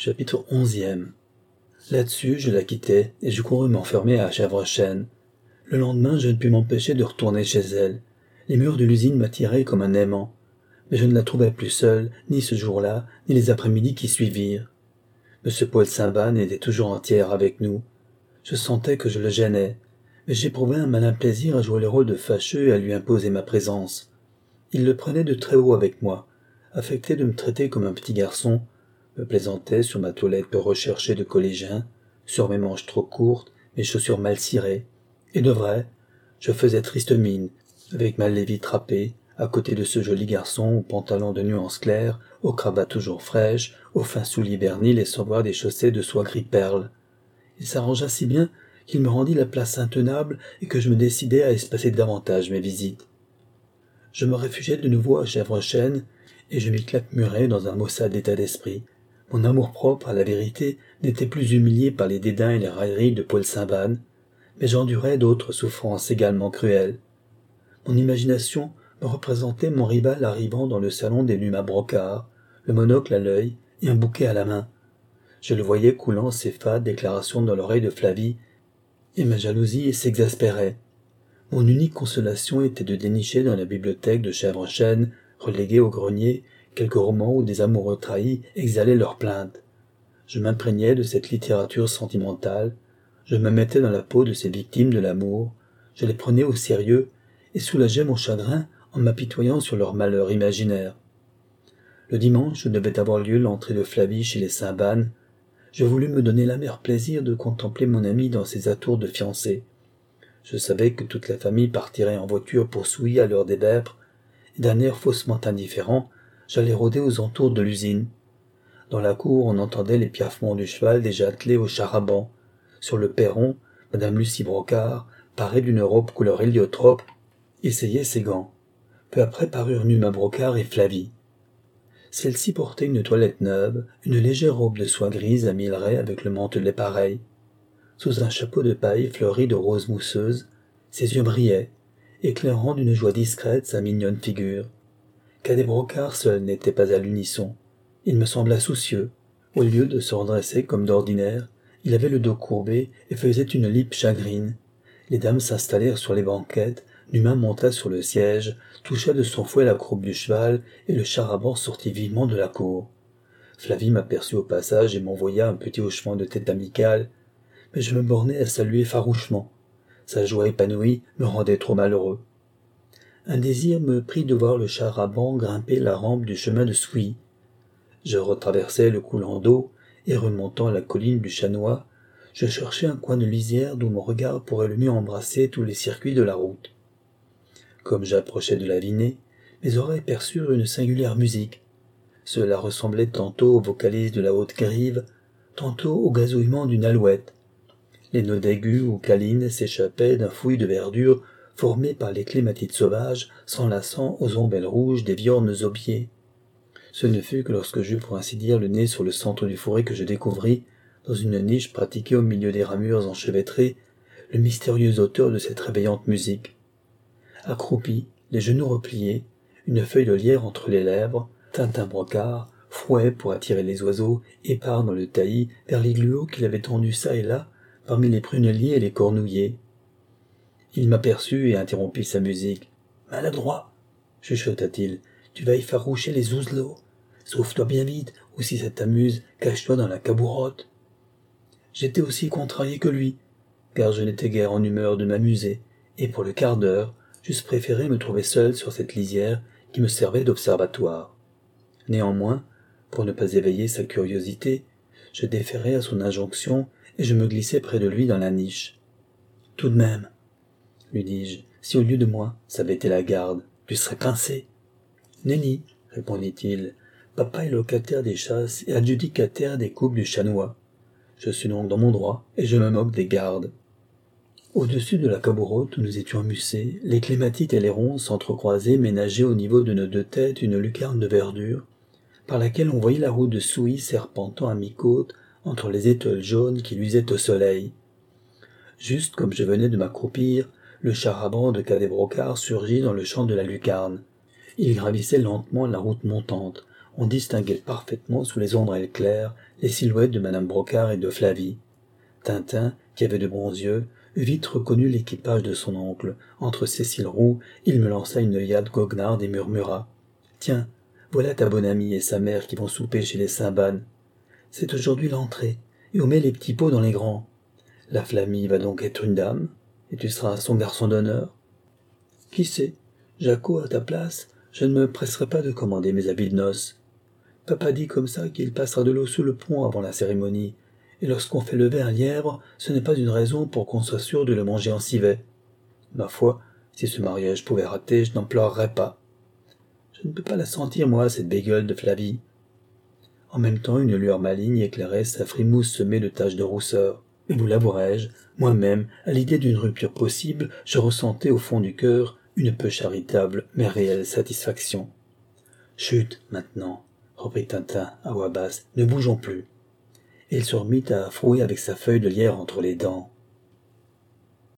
Chapitre 11e. Là-dessus, je la quittai, et je courus m'enfermer à Chèvrechêne. Le lendemain, je ne pus m'empêcher de retourner chez elle. Les murs de l'usine m'attiraient comme un aimant. Mais je ne la trouvai plus seule, ni ce jour-là, ni les après-midi qui suivirent. M. Paul Saint-Van était toujours entier avec nous. Je sentais que je le gênais, mais j'éprouvais un malin plaisir à jouer le rôle de fâcheux et à lui imposer ma présence. Il le prenait de très haut avec moi, affectait de me traiter comme un petit garçon, me plaisantait sur ma toilette peu recherchée de collégien, sur mes manches trop courtes, mes chaussures mal cirées, et de vrai, je faisais triste mine, avec ma lévie trapée, à côté de ce joli garçon aux pantalons de nuances claires, aux cravates toujours fraîches, aux fins souliers bernis laissant voir des chaussées de soie gris perle. Il s'arrangea si bien qu'il me rendit la place intenable et que je me décidai à espacer davantage mes visites. Je me réfugiai de nouveau à Chèvrechêne, et je m'y claquemurais dans un maussade état d'esprit. Mon amour-propre, à la vérité, n'était plus humilié par les dédains et les railleries de Paul Saint-Van, mais j'endurais d'autres souffrances également cruelles. Mon imagination me représentait mon rival arrivant dans le salon des Numa Brocard, le monocle à l'œil et un bouquet à la main. Je le voyais coulant ses fades déclarations dans l'oreille de Flavie, et ma jalousie s'exaspérait. Mon unique consolation était de dénicher dans la bibliothèque de Chèvrechêne, reléguée au grenier, quelques romans où des amoureux trahis exhalaient leurs plaintes. Je m'imprégnais de cette littérature sentimentale, je me mettais dans la peau de ces victimes de l'amour, je les prenais au sérieux et soulageais mon chagrin en m'apitoyant sur leur malheur imaginaire. Le dimanche devait avoir lieu l'entrée de Flavie chez les Saint-Van. Je voulus me donner l'amer plaisir de contempler mon ami dans ses atours de fiancé. Je savais que toute la famille partirait en voiture pour Souilly à l'heure des vêpres, et d'un air faussement indifférent, j'allais rôder aux entours de l'usine. Dans la cour, on entendait les piaffements du cheval déjà attelé au char à banc. Sur le perron, Madame Lucie Brocard, parée d'une robe couleur héliotrope, essayait ses gants. Peu après parurent Numa Brocard et Flavie. Celle-ci portait une toilette neuve, une légère robe de soie grise à mille raies avec le mantelet pareil. Sous un chapeau de paille fleuri de roses mousseuses, ses yeux brillaient, éclairant d'une joie discrète sa mignonne figure. Cadet Brocard seul n'était pas à l'unisson. Il me sembla soucieux. Au lieu de se redresser comme d'ordinaire, il avait le dos courbé et faisait une lippe chagrine. Les dames s'installèrent sur les banquettes, Numa monta sur le siège, toucha de son fouet la croupe du cheval, et le char à banc sortit vivement de la cour. Flavie m'aperçut au passage et m'envoya un petit hochement de tête amical, mais je me bornai à saluer farouchement. Sa joie épanouie me rendait trop malheureux. Un désir me prit de voir le char à banc grimper la rampe du chemin de Souilly. Je retraversai le coulant d'eau, et remontant la colline du Chanois, je cherchai un coin de lisière d'où mon regard pourrait le mieux embrasser tous les circuits de la route. Comme j'approchais de la Vinée, mes oreilles perçurent une singulière musique. Cela ressemblait tantôt aux vocalises de la Haute-Grive, tantôt au gazouillement d'une alouette. Les notes aigus ou câlines s'échappaient d'un fouillis de verdure formé par les clématites sauvages s'enlaçant aux ombelles rouges des viornes aubiers. Ce ne fut que lorsque j'eus pour ainsi dire le nez sur le centre du fourré que je découvris, dans une niche pratiquée au milieu des ramures enchevêtrées, le mystérieux auteur de cette réveillante musique. Accroupi, les genoux repliés, une feuille de lierre entre les lèvres, Tintin Brocard, fouet pour attirer les oiseaux, épars dans le taillis vers les gluots qu'il avait tendus çà et là, parmi les prunelliers et les cornouillers. Il m'aperçut et interrompit sa musique. « Maladroit !» chuchota-t-il. « Tu vas effaroucher les ouzlots. Sauve-toi bien vite, ou si ça t'amuse, cache-toi dans la cabourotte. » J'étais aussi contrarié que lui, car je n'étais guère en humeur de m'amuser, et pour le quart d'heure, j'eusse préféré me trouver seul sur cette lisière qui me servait d'observatoire. Néanmoins, pour ne pas éveiller sa curiosité, je déférai à son injonction et je me glissai près de lui dans la niche. « Tout de même, lui dis-je, si au lieu de moi, ça avait été la garde, tu serais pincé. »« Nenni, répondit-il, papa est locataire des chasses et adjudicataire des coupes du Chanois. Je suis donc dans mon droit et je me moque des gardes. » Au-dessus de la cabourotte où nous étions amussés, les clématites et les ronces s'entrecroisaient ménageaient au niveau de nos deux têtes une lucarne de verdure, par laquelle on voyait la route de Souilly serpentant à mi-côte entre les étoiles jaunes qui luisaient au soleil. Juste comme je venais de m'accroupir, le char à banc de Cadet Brocard surgit dans le champ de la lucarne. Il gravissait lentement la route montante, on distinguait parfaitement sous les ombrelles claires les silhouettes de madame Brocard et de Flavie. Tintin, qui avait de bons yeux, eut vite reconnu l'équipage de son oncle. Entre ses cils roux, il me lança une œillade goguenarde et murmura « Tiens, voilà ta bonne amie et sa mère qui vont souper chez les Saint-Bannes. C'est aujourd'hui l'entrée, et on met les petits pots dans les grands. La Flamie va donc être une dame, et tu seras son garçon d'honneur. Qui sait, Jaco, à ta place, je ne me presserai pas de commander mes habits de noces. Papa dit comme ça qu'il passera de l'eau sous le pont avant la cérémonie, et lorsqu'on fait lever un lièvre, ce n'est pas une raison pour qu'on soit sûr de le manger en civet. Ma foi, si ce mariage pouvait rater, je n'en pleurerais pas. Je ne peux pas la sentir, moi, cette bégueule de Flavie. » En même temps, une lueur maligne éclairait sa frimousse semée de taches de rousseur. Et vous l'avouerai-je, moi-même, à l'idée d'une rupture possible, je ressentais au fond du cœur une peu charitable mais réelle satisfaction. « Chut, maintenant, » reprit Tintin à voix basse, « ne bougeons plus. » Et il se remit à frouer avec sa feuille de lierre entre les dents.